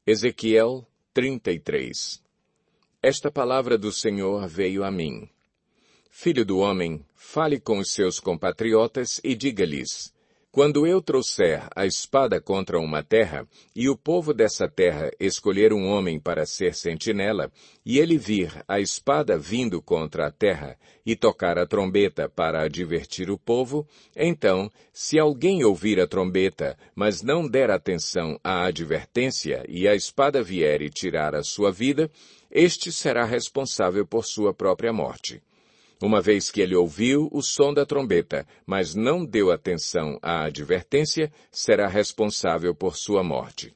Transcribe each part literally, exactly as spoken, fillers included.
Ezequiel trinta e três. Esta palavra do Senhor veio a mim. Filho do homem, fale com os seus compatriotas e diga-lhes: quando eu trouxer a espada contra uma terra, e o povo dessa terra escolher um homem para ser sentinela, e ele vir a espada vindo contra a terra, e tocar a trombeta para advertir o povo, então, se alguém ouvir a trombeta, mas não der atenção à advertência, e a espada vier e tirar a sua vida, este será responsável por sua própria morte. Uma vez que ele ouviu o som da trombeta, mas não deu atenção à advertência, será responsável por sua morte.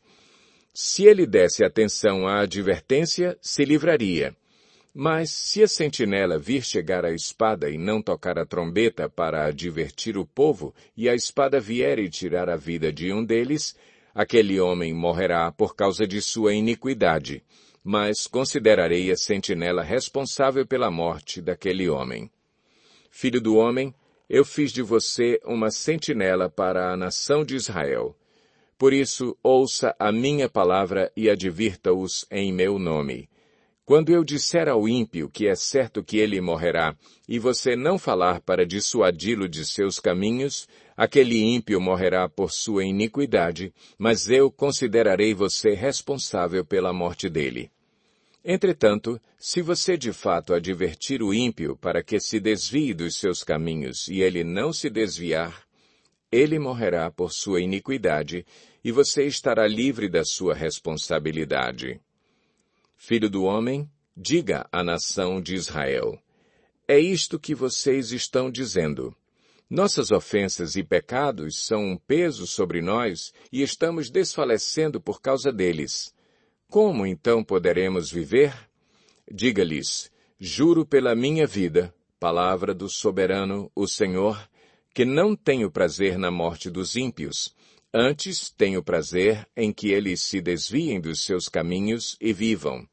Se ele desse atenção à advertência, se livraria. Mas se a sentinela vir chegar a espada e não tocar a trombeta para advertir o povo, e a espada vier e tirar a vida de um deles, aquele homem morrerá por causa de sua iniquidade. Mas considerarei a sentinela responsável pela morte daquele homem. Filho do homem, eu fiz de você uma sentinela para a nação de Israel. Por isso, ouça a minha palavra e advirta-os em meu nome. Quando eu disser ao ímpio que é certo que ele morrerá, e você não falar para dissuadi-lo de seus caminhos, aquele ímpio morrerá por sua iniquidade, mas eu considerarei você responsável pela morte dele. Entretanto, se você de fato advertir o ímpio para que se desvie dos seus caminhos e ele não se desviar, ele morrerá por sua iniquidade e você estará livre da sua responsabilidade. Filho do homem, diga à nação de Israel: é isto que vocês estão dizendo. Nossas ofensas e pecados são um peso sobre nós e estamos desfalecendo por causa deles. Como então poderemos viver? Diga-lhes: juro pela minha vida, palavra do soberano, o Senhor, que não tenho prazer na morte dos ímpios. Antes tenho prazer em que eles se desviem dos seus caminhos e vivam.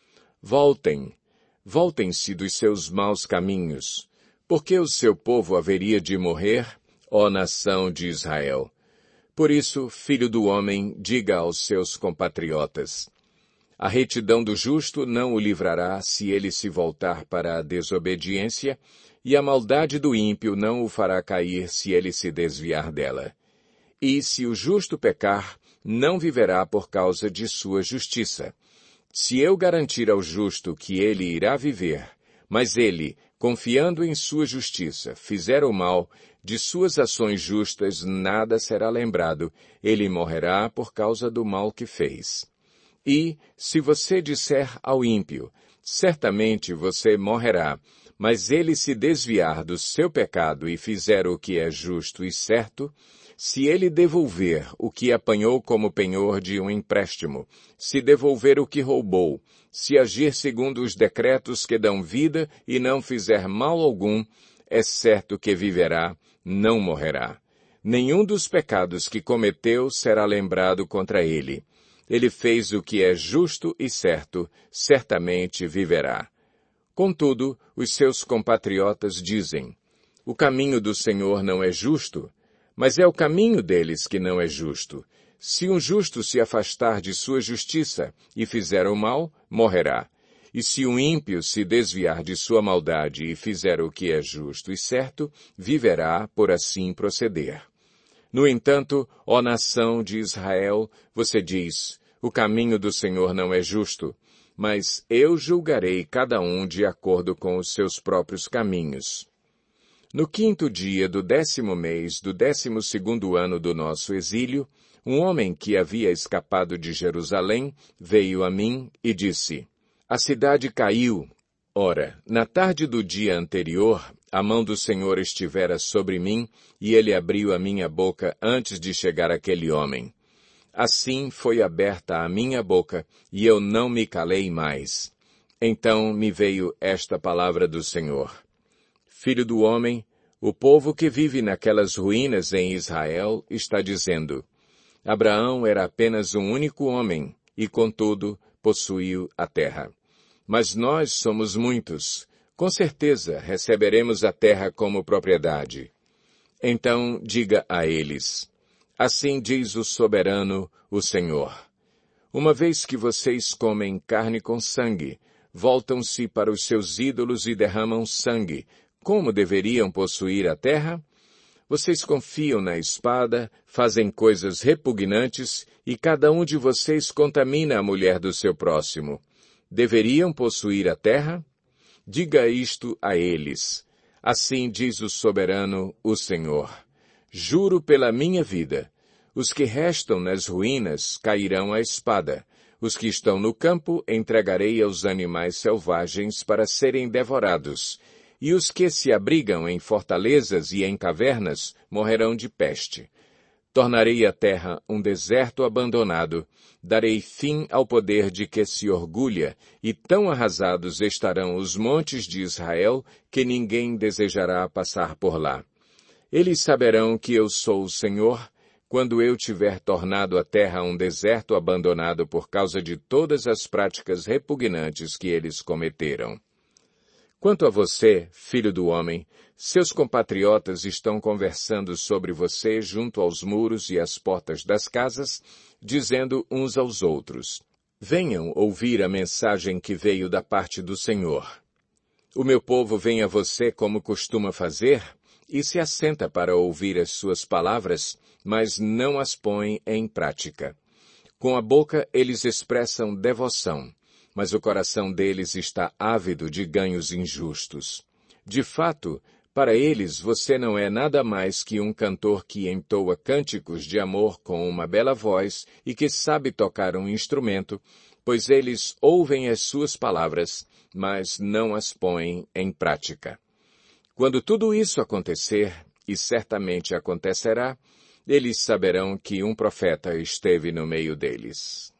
Voltem, voltem-se dos seus maus caminhos. Porque o seu povo haveria de morrer, ó nação de Israel? Por isso, filho do homem, diga aos seus compatriotas: a retidão do justo não o livrará se ele se voltar para a desobediência, e a maldade do ímpio não o fará cair se ele se desviar dela. E se o justo pecar, não viverá por causa de sua justiça. Se eu garantir ao justo que ele irá viver, mas ele, confiando em sua justiça, fizer o mal, de suas ações justas nada será lembrado, ele morrerá por causa do mal que fez. E, se você disser ao ímpio: certamente você morrerá, mas ele se desviar do seu pecado e fizer o que é justo e certo, se ele devolver o que apanhou como penhor de um empréstimo, se devolver o que roubou, se agir segundo os decretos que dão vida e não fizer mal algum, é certo que viverá, não morrerá. Nenhum dos pecados que cometeu será lembrado contra ele. Ele fez o que é justo e certo, certamente viverá. Contudo, os seus compatriotas dizem: o caminho do Senhor não é justo, mas é o caminho deles que não é justo. Se um justo se afastar de sua justiça e fizer o mal, morrerá. E se um ímpio se desviar de sua maldade e fizer o que é justo e certo, viverá por assim proceder. No entanto, ó nação de Israel, você diz: o caminho do Senhor não é justo, mas eu julgarei cada um de acordo com os seus próprios caminhos. No quinto dia do décimo mês do décimo segundo ano do nosso exílio, um homem que havia escapado de Jerusalém veio a mim e disse: a cidade caiu. Ora, na tarde do dia anterior, a mão do Senhor estivera sobre mim, e ele abriu a minha boca antes de chegar aquele homem. Assim foi aberta a minha boca, e eu não me calei mais. Então me veio esta palavra do Senhor: filho do homem, o povo que vive naquelas ruínas em Israel está dizendo: Abraão era apenas um único homem, e contudo possuiu a terra. Mas nós somos muitos. Com certeza receberemos a terra como propriedade. Então diga a eles: assim diz o soberano, o Senhor: Uma vez que vocês comem carne com sangue, voltam-se para os seus ídolos e derramam sangue, como deveriam possuir a terra? Vocês confiam na espada, fazem coisas repugnantes, e cada um de vocês contamina a mulher do seu próximo. Deveriam possuir a terra? Diga isto a eles. Assim diz o soberano, o Senhor. Juro pela minha vida, os que restam nas ruínas cairão à espada. Os que estão no campo entregarei aos animais selvagens para serem devorados. E os que se abrigam em fortalezas e em cavernas morrerão de peste. Tornarei a terra um deserto abandonado, darei fim ao poder de que se orgulha, e tão arrasados estarão os montes de Israel que ninguém desejará passar por lá. Eles saberão que eu sou o Senhor, quando eu tiver tornado a terra um deserto abandonado por causa de todas as práticas repugnantes que eles cometeram. Quanto a você, filho do homem, seus compatriotas estão conversando sobre você junto aos muros e às portas das casas, dizendo uns aos outros, venham ouvir a mensagem que veio da parte do Senhor. O meu povo vem a você como costuma fazer, e se assenta para ouvir as suas palavras, mas não as põe em prática. Com a boca eles expressam devoção, mas o coração deles está ávido de ganhos injustos. De fato, para eles você não é nada mais que um cantor que entoa cânticos de amor com uma bela voz e que sabe tocar um instrumento, pois eles ouvem as suas palavras, mas não as põem em prática. Quando tudo isso acontecer, e certamente acontecerá, eles saberão que um profeta esteve no meio deles.